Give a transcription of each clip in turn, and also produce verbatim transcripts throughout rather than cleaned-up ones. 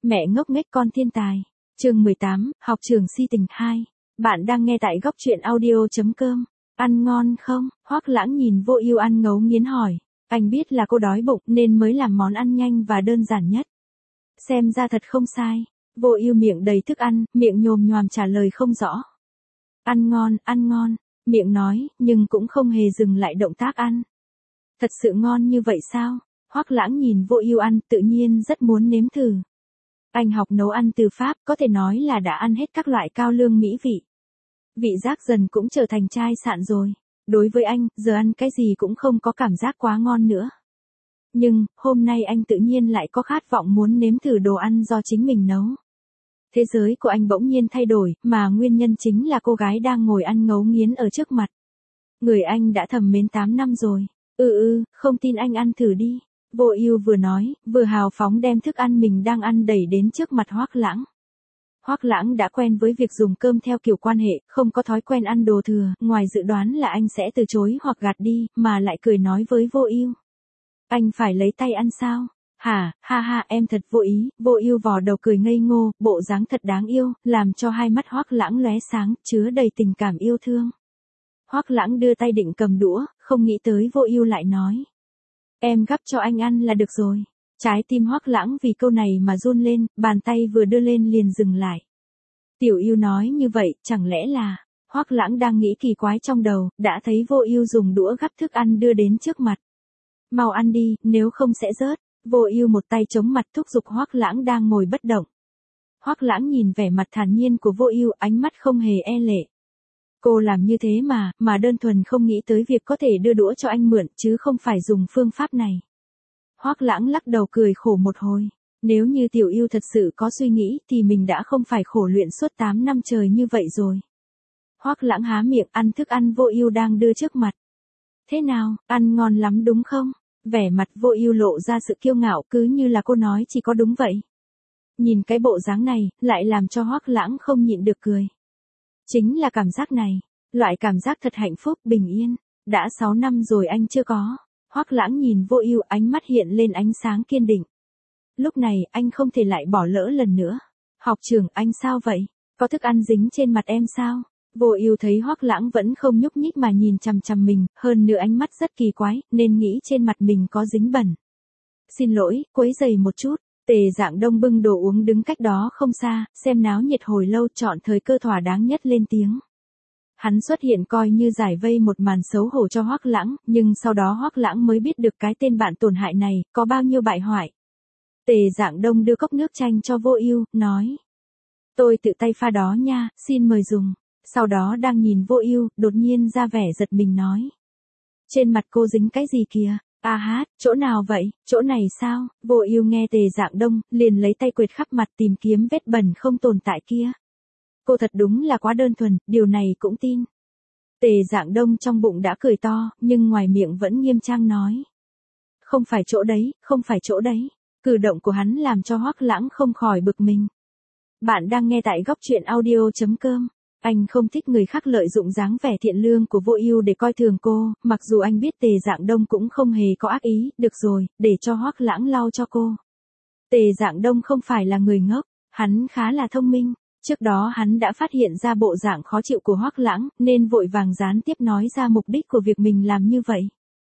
Mẹ ngốc nghếch con thiên tài. Chương mười tám, học trường si tình hai. Bạn đang nghe tại góc truyện audio.com. Ăn ngon không? Hoắc Lãng nhìn Vô Ưu ăn ngấu nghiến hỏi. Anh biết là cô đói bụng nên mới làm món ăn nhanh và đơn giản nhất. Xem ra thật không sai. Vô Ưu miệng đầy thức ăn, miệng nhồm nhoàm trả lời không rõ. Ăn ngon, ăn ngon, miệng nói, nhưng cũng không hề dừng lại động tác ăn. Thật sự ngon như vậy sao? Hoắc Lãng nhìn Vô Ưu ăn, tự nhiên rất muốn nếm thử. Anh học nấu ăn từ Pháp, có thể nói là đã ăn hết các loại cao lương mỹ vị. Vị giác dần cũng trở thành chai sạn rồi. Đối với anh, giờ ăn cái gì cũng không có cảm giác quá ngon nữa. Nhưng, hôm nay anh tự nhiên lại có khát vọng muốn nếm thử đồ ăn do chính mình nấu. Thế giới của anh bỗng nhiên thay đổi, mà nguyên nhân chính là cô gái đang ngồi ăn ngấu nghiến ở trước mặt. Người anh đã thầm mến tám năm rồi. Ừ ừ, không tin anh ăn thử đi. Vô Ưu vừa nói, vừa hào phóng đem thức ăn mình đang ăn đẩy đến trước mặt Hoắc Lãng. Hoắc Lãng đã quen với việc dùng cơm theo kiểu quan hệ, không có thói quen ăn đồ thừa, ngoài dự đoán là anh sẽ từ chối hoặc gạt đi, mà lại cười nói với Vô Ưu. Anh phải lấy tay ăn sao? Hả, ha ha, em thật vô ý. Vô Ưu vò đầu cười ngây ngô, bộ dáng thật đáng yêu, làm cho hai mắt Hoắc Lãng lóe sáng, chứa đầy tình cảm yêu thương. Hoắc Lãng đưa tay định cầm đũa, không nghĩ tới Vô Ưu lại nói. Em gắp cho anh ăn là được rồi. Trái tim Hoắc Lãng vì câu này mà run lên, bàn tay vừa đưa lên liền dừng lại. Tiểu Ưu nói như vậy, chẳng lẽ là... Hoắc Lãng đang nghĩ kỳ quái trong đầu, đã thấy Vô Ưu dùng đũa gắp thức ăn đưa đến trước mặt. Mau ăn đi, nếu không sẽ rớt. Vô Ưu một tay chống mặt thúc giục Hoắc Lãng đang ngồi bất động. Hoắc Lãng nhìn vẻ mặt thản nhiên của Vô Ưu, ánh mắt không hề e lệ. Cô làm như thế mà, mà đơn thuần không nghĩ tới việc có thể đưa đũa cho anh mượn, chứ không phải dùng phương pháp này. Hoắc Lãng lắc đầu cười khổ một hồi. Nếu như Tiểu Ưu thật sự có suy nghĩ thì mình đã không phải khổ luyện suốt tám năm trời như vậy rồi. Hoắc Lãng há miệng ăn thức ăn Vô Ưu đang đưa trước mặt. Thế nào, ăn ngon lắm đúng không? Vẻ mặt Vô Ưu lộ ra sự kiêu ngạo, cứ như là cô nói chỉ có đúng vậy. Nhìn cái bộ dáng này, lại làm cho Hoắc Lãng không nhịn được cười. Chính là cảm giác này, loại cảm giác thật hạnh phúc, bình yên. Đã sáu năm rồi anh chưa có. Hoắc Lãng nhìn Vô Ưu, ánh mắt hiện lên ánh sáng kiên định. Lúc này, anh không thể lại bỏ lỡ lần nữa. Học trưởng, anh sao vậy? Có thức ăn dính trên mặt em sao? Vô Ưu thấy Hoắc Lãng vẫn không nhúc nhích mà nhìn chằm chằm mình, hơn nữa ánh mắt rất kỳ quái, nên nghĩ trên mặt mình có dính bẩn. Xin lỗi, quấy rầy một chút. Tề Dạng Đông bưng đồ uống đứng cách đó không xa, xem náo nhiệt hồi lâu, chọn thời cơ thỏa đáng nhất lên tiếng. Hắn xuất hiện coi như giải vây một màn xấu hổ cho Hoắc Lãng, nhưng sau đó Hoắc Lãng mới biết được cái tên bạn tổn hại này có bao nhiêu bại hoại. Tề Dạng Đông đưa cốc nước chanh cho Vô Ưu, nói: "Tôi tự tay pha đó nha, xin mời dùng." Sau đó đang nhìn Vô Ưu, đột nhiên ra vẻ giật mình nói: "Trên mặt cô dính cái gì kìa?" "A hát, chỗ nào vậy? Chỗ này sao?" Vô Ưu nghe Tề Dạng Đông, liền lấy tay quệt khắp mặt tìm kiếm vết bẩn không tồn tại kia. Cô thật đúng là quá đơn thuần, điều này cũng tin. Tề Dạng Đông trong bụng đã cười to, nhưng ngoài miệng vẫn nghiêm trang nói: "Không phải chỗ đấy, không phải chỗ đấy." Cử động của hắn làm cho Hoắc Lãng không khỏi bực mình. Bạn đang nghe tại góc truyện audio.com. Anh không thích người khác lợi dụng dáng vẻ thiện lương của Vô Ưu để coi thường cô, mặc dù anh biết Tề Dạng Đông cũng không hề có ác ý, được rồi, để cho Hoắc Lãng lau cho cô. Tề Dạng Đông không phải là người ngốc, hắn khá là thông minh, trước đó hắn đã phát hiện ra bộ dạng khó chịu của Hoắc Lãng, nên vội vàng gián tiếp nói ra mục đích của việc mình làm như vậy.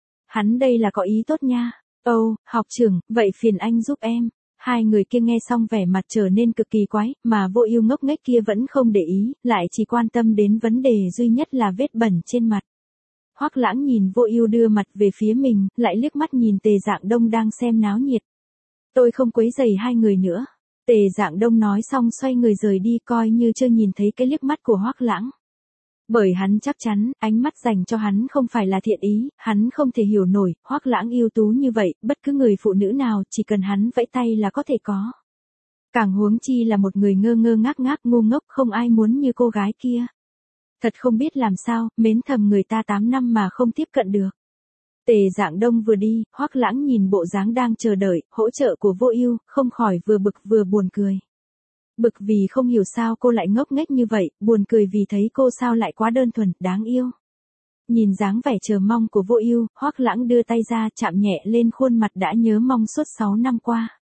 Hắn đây là có ý tốt nha. Ồ, học trưởng, vậy phiền anh giúp em. Hai người kia nghe xong vẻ mặt trở nên cực kỳ quái, mà Vô Ưu ngốc nghếch kia vẫn không để ý, lại chỉ quan tâm đến vấn đề duy nhất là vết bẩn trên mặt. Hoắc Lãng nhìn Vô Ưu đưa mặt về phía mình, lại liếc mắt nhìn Tề Dạng Đông đang xem náo nhiệt. "Tôi không quấy rầy hai người nữa." Tề Dạng Đông nói xong xoay người rời đi, coi như chưa nhìn thấy cái liếc mắt của Hoắc Lãng. Bởi hắn chắc chắn, ánh mắt dành cho hắn không phải là thiện ý, hắn không thể hiểu nổi, Hoắc Lãng ưu tú như vậy, bất cứ người phụ nữ nào chỉ cần hắn vẫy tay là có thể có. Càng huống chi là một người ngơ ngơ ngác ngác ngu ngốc, không ai muốn như cô gái kia. Thật không biết làm sao, mến thầm người ta tám năm mà không tiếp cận được. Tề Dạng Đông vừa đi, Hoắc Lãng nhìn bộ dáng đang chờ đợi hỗ trợ của Vô Ưu, không khỏi vừa bực vừa buồn cười. Bực vì không hiểu sao cô lại ngốc nghếch như vậy, buồn cười vì thấy cô sao lại quá đơn thuần, đáng yêu. Nhìn dáng vẻ chờ mong của Vô Ưu, Hoắc Lãng đưa tay ra chạm nhẹ lên khuôn mặt đã nhớ mong suốt sáu năm qua.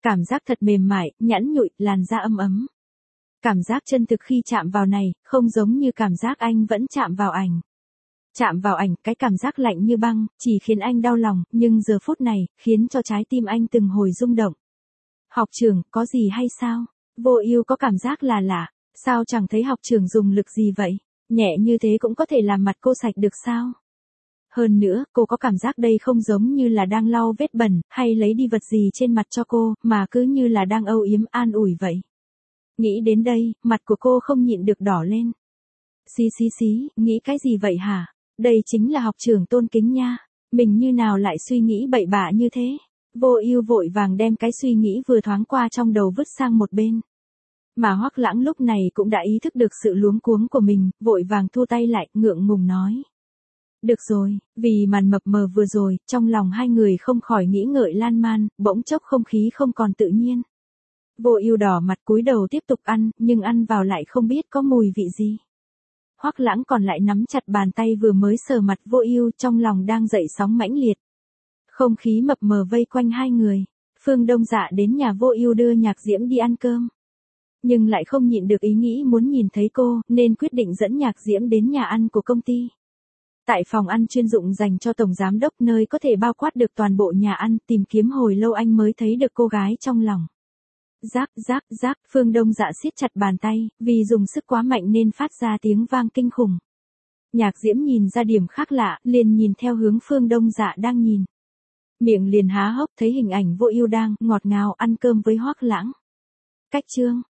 Cảm giác thật mềm mại, nhẵn nhụi, làn da ấm ấm. Cảm giác chân thực khi chạm vào này, không giống như cảm giác anh vẫn chạm vào ảnh. Chạm vào ảnh, cái cảm giác lạnh như băng, chỉ khiến anh đau lòng, nhưng giờ phút này, khiến cho trái tim anh từng hồi rung động. Học trưởng, có gì hay sao? Vô Ưu có cảm giác là lạ, sao chẳng thấy học trưởng dùng lực gì vậy? Nhẹ như thế cũng có thể làm mặt cô sạch được sao? Hơn nữa, cô có cảm giác đây không giống như là đang lau vết bẩn, hay lấy đi vật gì trên mặt cho cô, mà cứ như là đang âu yếm an ủi vậy. Nghĩ đến đây, mặt của cô không nhịn được đỏ lên. Xí xí xí, nghĩ cái gì vậy hả? Đây chính là học trưởng tôn kính nha. Mình như nào lại suy nghĩ bậy bạ như thế? Vô Ưu vội vàng đem cái suy nghĩ vừa thoáng qua trong đầu vứt sang một bên. Mà Hoắc Lãng lúc này cũng đã ý thức được sự luống cuống của mình, vội vàng thu tay lại, ngượng ngùng nói. Được rồi, vì màn mập mờ vừa rồi, trong lòng hai người không khỏi nghĩ ngợi lan man, bỗng chốc không khí không còn tự nhiên. Vô Ưu đỏ mặt cúi đầu tiếp tục ăn, nhưng ăn vào lại không biết có mùi vị gì. Hoắc Lãng còn lại nắm chặt bàn tay vừa mới sờ mặt Vô Ưu, trong lòng đang dậy sóng mãnh liệt. Không khí mập mờ vây quanh hai người. Phương Đông Dạ đến nhà Vô Ưu đưa Nhạc Diễm đi ăn cơm. Nhưng lại không nhịn được ý nghĩ muốn nhìn thấy cô, nên quyết định dẫn Nhạc Diễm đến nhà ăn của công ty. Tại phòng ăn chuyên dụng dành cho tổng giám đốc, nơi có thể bao quát được toàn bộ nhà ăn, tìm kiếm hồi lâu anh mới thấy được cô gái trong lòng. Rác, rác, rác, Phương Đông Dạ siết chặt bàn tay, vì dùng sức quá mạnh nên phát ra tiếng vang kinh khủng. Nhạc Diễm nhìn ra điểm khác lạ, liền nhìn theo hướng Phương Đông Dạ đang nhìn. Miệng liền há hốc thấy hình ảnh Vô Ưu đang ngọt ngào ăn cơm với Hoắc Lãng. Cách chương